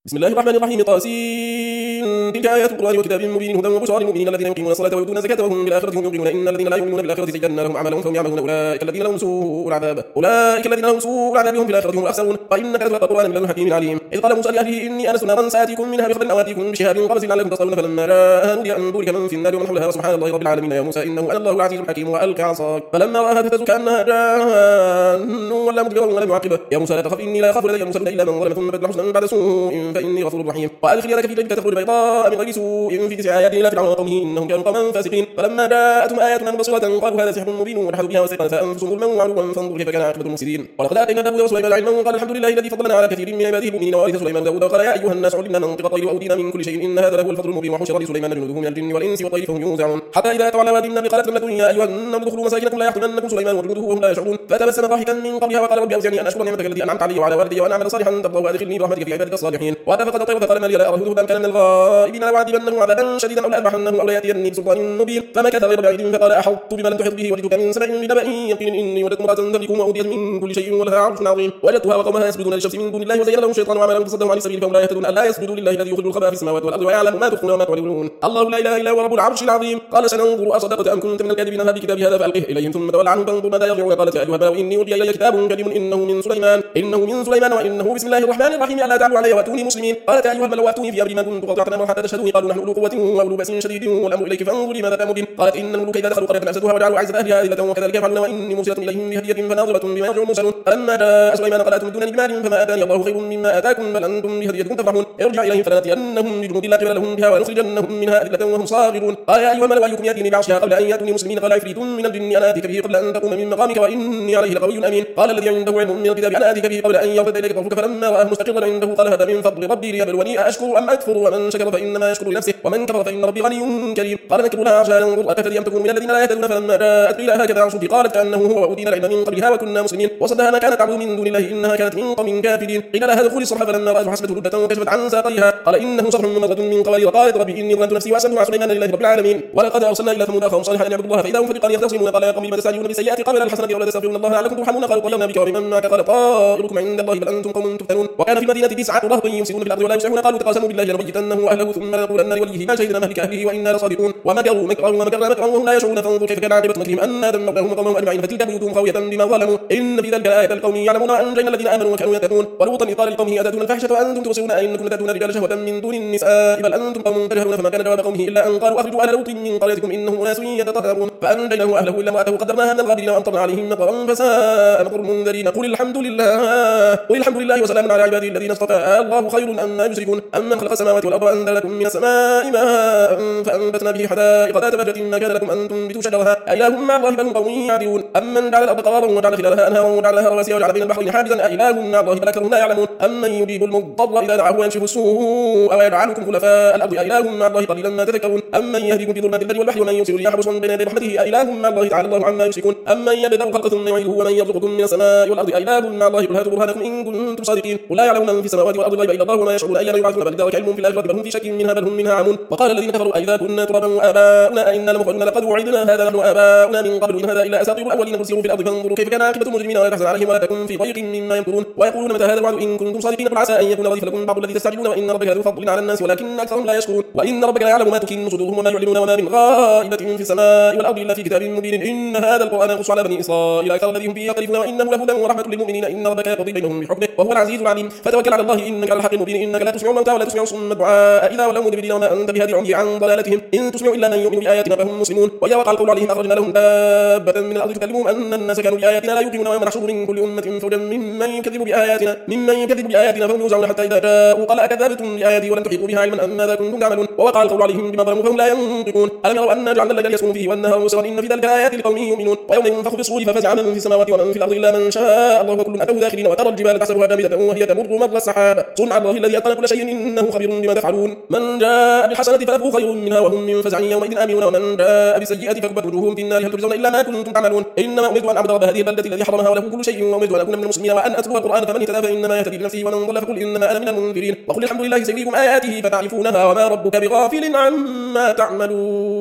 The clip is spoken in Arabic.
بسم الله الرحمن الرحيم طاسين تلك آيات القرآن وكتاب مبين هدى وبشرى للمؤمنين الذين يقيمون الصلاة ويؤتون الزكاة وهم بالآخرة هم يوقنون إن الذين لا يؤمنون بالآخرة زينا لهم أعمالهم فهم يعملون أولئك الذين لهم سوء العذاب هم في الآخرة هم الأخسرون وإنك لتلقى القرآن من لدن حكيم عليم إذ قال موسى لأهله إني آنست نارا سآتيكم منها بخبر أو آتيكم بشهاب قبس لعلكم تصطلون فلما جاءها نودي أن بورك من في النار ومن حولها سبحان الله رب العالمين يا موسى إنه أنا الله العزيز الحكيم وألقى عصاك فلما رآها تهتز كأنها جان ولا مدبرا ولم يعقبه يا موسى لا تخف إني لا أخاف لدي موسى إلا من ظلم ثم بدل حسنا بعد سوء فإني غفور رحيم وأدخل يدك في جيبك تخرج بيضاء من غير سوء في 9 آيات إلى فرعون وقومه إنهم كانوا قوما فاسقين فلما جاءتهم آياتنا مبصرة قالوا هذا سحر مبين وجحدوا بها واستيقنتها أنفسهم ظلما وعلوا فانظر كيف كان عاقبة المفسدين ولقد آتينا داود وسليمان علما وقال الحمد لله الذي فضلنا على كثير من عباده المؤمنين وورث سليمان داود وقال يا أيها الناس علمنا منطق الطير وأوتينا من كل شيء إن هذا له الفضل المبين وحشر لسليمان جنوده من الجن والإنس والطير فهم يوزعون حتى إذا أتوا على وادي النمل قالت نملة يا أيها النمل ادخلوا مساكنكم لا يحطمنكم سليمان وجنوده وهم لا يشعرون فتبسم ضاحكا من قولها وقال رب أوزعني أن أشكر نعمتك التي أنعمت علي وعلى والدي وأن أعمل صالحا ترضاه وأدخلني برحمتك في عبادك الصالحين واتفقت الطير فقال ما لي لا أراه هدهدا كان من الغائبين لأعذبنه عذابا شديدا أو لأذبحنه أو ليأتيني بسلطان مبين فمكث غير بعيد فقال أحطت بما لم تحط به وجئتك من سبأ بنبأ يقين إني وجدت امرأة تملكهم وأوتيت من كل شيء ولها عرش عظيم وجدتها وقومها يسجدون للشمس من دون الله وزين لهم الشيطان وعملهم فصدهم عن السبيل فهم لا يهتدون ألا يسجدوا لله الذي يخرج الخبأ في السماوات والأرض ويعلم ما تخفون وما تعلنون الله لا إله إلا هو رب العرش العظيم قال سننظر أصدقت أم كنت من الكاذبين هذا بكتاب هذا فألقه إليهم ثم تولى عنهم فانظر ماذا يرجعون قالت يا أيها الملأ إني أوتي إلي كتاب كريم إنه من سليمان وإنه بسم الله الرحمن الرحيم ألا تعلوا علي وأتوني مسلمين قالت يا أيها الملأ وأتوني في أمري ما كنت قاطعة أمرا حتى تشهدوني قالوا نحن أولو قوة وأولو بأس شديد والأمر إليك فانظري ماذا تأمرين قالت إن الملوك إذا دخلوا قرية أفسدوها وجعلوا أعزة أهلها أذلة وكذلك يفعلون وإني مرسلة إليهم بهدية فناظرة بما يرجع المرسلون فلما جاء سليمان قال أتمدونني بمال فما آتاني الله خير مما آتاكم بل أنتم بهديتكم تفرحون ارجع إليهم فلنأتينهم بجنود لا قبل لهم بها ونخرجنهم منها أذلة وهم صاغرون قال يا أيها الملأ أيكم يأتيني بعرشها قبل أن يأتوني مسلمين قال عفريت من الجن أنا آتيك به قبل أن تقوم من مقامك وإني عليه لقوي أمين قال الذي عنده علم من الكتاب أنا آتيك به قبل أن يرتد إليك طرفك فلما رآه مستقرا عنده قال هذا من فضل ربي ليبلوني أأشكر أم أكفر ومن شكر فإنما يشكر لنفسه ومن كفر فإن ربي غني كريم قال نكروا لها عرشها ننظر أكثر أم تكون من الذين لا يهتدون فلما جاءت قيل هكذا عرشك قالت كأنه هو وأوتينا العلم من قبلها وكنا مسلمين وصدها ما كانت تعبد من دون الله إنها كانت من قوم كافرين قيل لها ادخلي الصرح فلما رأته حسبته لبة وكشفت عن ساقيها قال إنه صرح ممرد من قوارير قالت ربي إني ظلمت نفسي وأسلمت على سليمان لله رب العالمين ولقد أرسلنا إلى ثمود أخاهم صالحا أن يعبدوا الله فإذا هم فريقان يختصمون قال يا قوم لم تستعجلون بالسيئات قبل الحسنة ولا تستغفرون الله لعلكم ترحمون قالوا طيرنا بك وبمن معك قال طائركم عند الله بل أنتم قوم تفتنون وكان في المدينة 9 رهط يفسدون في الأرض ولا يصلحون قالوا تقاسموا بالله لنبيتنه وأهله ثم لنقولن لوليه ما شهدنا مهلك أهله وإنا لصادقون ومكروا مكرا ومكرنا مكرا وهم لا يشعرون فانظر كيف كان عاقبة مكرهم أنا دمرناهم وقومهم أجمعين فتلك بيوتهم خاوية بما ظلموا إن في ذلك لآية لقوم يعلمون وأنجينا الذين آمنوا وكانوا يتقون ولوطا إذ قال لقومه أتأتون الفاحشة وأنتم تبصرون أئنكم لتأتون الرجال شهوة من دون النساء بل أنتم قوم تجهلون فما كان جواب قومه إلا أن قالوا أخرجوا أهل لوط من قريتكم إنهم أناس يتطهرون فأنجيناه وأهله إلا امرأته قدرناها من الغابرين وأمطرنا عليهم مطرا فساء مطر المنذرين قل الحمد لله وسلام على عباده الذين اصطفى الله خير أما يشركون أمن خلق السماوات والأرض وأنزل لكم من السماء ماء فأنبتنا به حدائق ذات بهجة ما كان لكم أن تنبتوا شجرها أإله مع الله بل هم قوم يعدلون أمن جعل الأرض قرارا وجعل خلالها أنهارا وجعل لها رواسي وجعل بين البحرين حاجزا أإله مع الله بل أكثرهم لا يعلمون أمن يجيب المضطر إذا دعاه ويكشف السوء ويجعلكم خلفاء الأرض أإله مع الله قليلا ما تذكرون أمن يهديكم في ظلمات البر والبحر ومن يرسل الرياح بشرا بين يدي رحمته أإله مع الله تعالى الله عما يشركون أمن يبدأ الخلق ثم يعيده ومن يرزقكم من السماء والأرض أإله مع الله قل هاتوا برهانكم إن كنتم صادقين قل لا يعلمون من في السماوات والأرض الغيب إلا الله وما يشعرون أيان يبعثون بل ذلك علم في الآخرة بل هم في شك منها بل هم منها عمون وقال الذين كفروا أئذا كنا ترابا وآباؤنا أئنا لمخرجون لقد وعدنا هذا نحن وآباؤنا من قبل إن هذا إلا أساطير الأولين قل سيروا في الأرض فانظروا كيف كان عاقبة المجرمين ولا تحزن عليهم ولا تكن في ضيق مما يمكرون ويقولون متى هذا الوعد إن كنتم صادقين قل عسى أن يكون رديف لكم بعض الذي تستعجلون وإن ربك لذو فضل على الناس ولكن أكثرهم لا يشكرون وإن ربك لا يعلم ما تكن صدورهم وما يعلنون وما من غائبة في السماء والأرض إلا في كتاب مبين إن هذا القرآن يقص على بني إسرائيل أكثر الذي هم فيه يختلفون وإنه لهدى ورحمة للمؤمنين إن ربك يقضي بينهم بحكمه وهو العزيز العليم فتوكل على الله إنك على الحق المبين إنك لا تسمع الموتى ولا تسمع صم الدعاء إذا ولوا مدبرين وما أنت بهادي عمي عن ضلالتهم إن تسمع إلا من يؤمن بآياتنا فهم مسلمون وإذا وقع القول عليهم أخرجنا لهم دابة من الأرض تكلمهم أن الناس كانوا بآياتنا لا يوقنون ويوم نحشر من كل أمة فوجا ممن يكذب بآياتنا فهم يوزعون حتى إذا جاءوا قال أكذبتم بآياتي ولم تحيطوا بها علما أم ماذا كنتم تعملون ووقع القول عليهم بما ظلموا فهم لا ينطقون ألم يروا أنا جعلنا الليل يسكن فيه والنهار مبصرا إن في ذلك آيات لقوم يؤمنون ويوم ينفخ في الصور ففزع من في السماوات ومن في الأرض إلا من شاء الله وكل أتوه داخلين وترى الجبال تحسبها جامدة وهي تمر مر السحاب صنع الله الذي أتقن كل شيء إنه خبير بما تفعلون من جاء بالحسنة فله خير منها وهم من فزع يومئذ آمنون ومن جاء بالسيئة فكبت وجوههم في النار هل تجزون إلا ما كنتم تعملون إنما أمرت أن أعبد رب هذه البلدة الذي حرمها وله كل شيء وأمرت أن أكون من المسلمين وأن أتلو القرآن فمن اهتدى فإنما يهتدي لنفسه ومن ضل فقل إنما أنا من المنذرين وقل الحمد لله سيريكم آياته فتعرفونها وما ربك بغافل عما تعملون.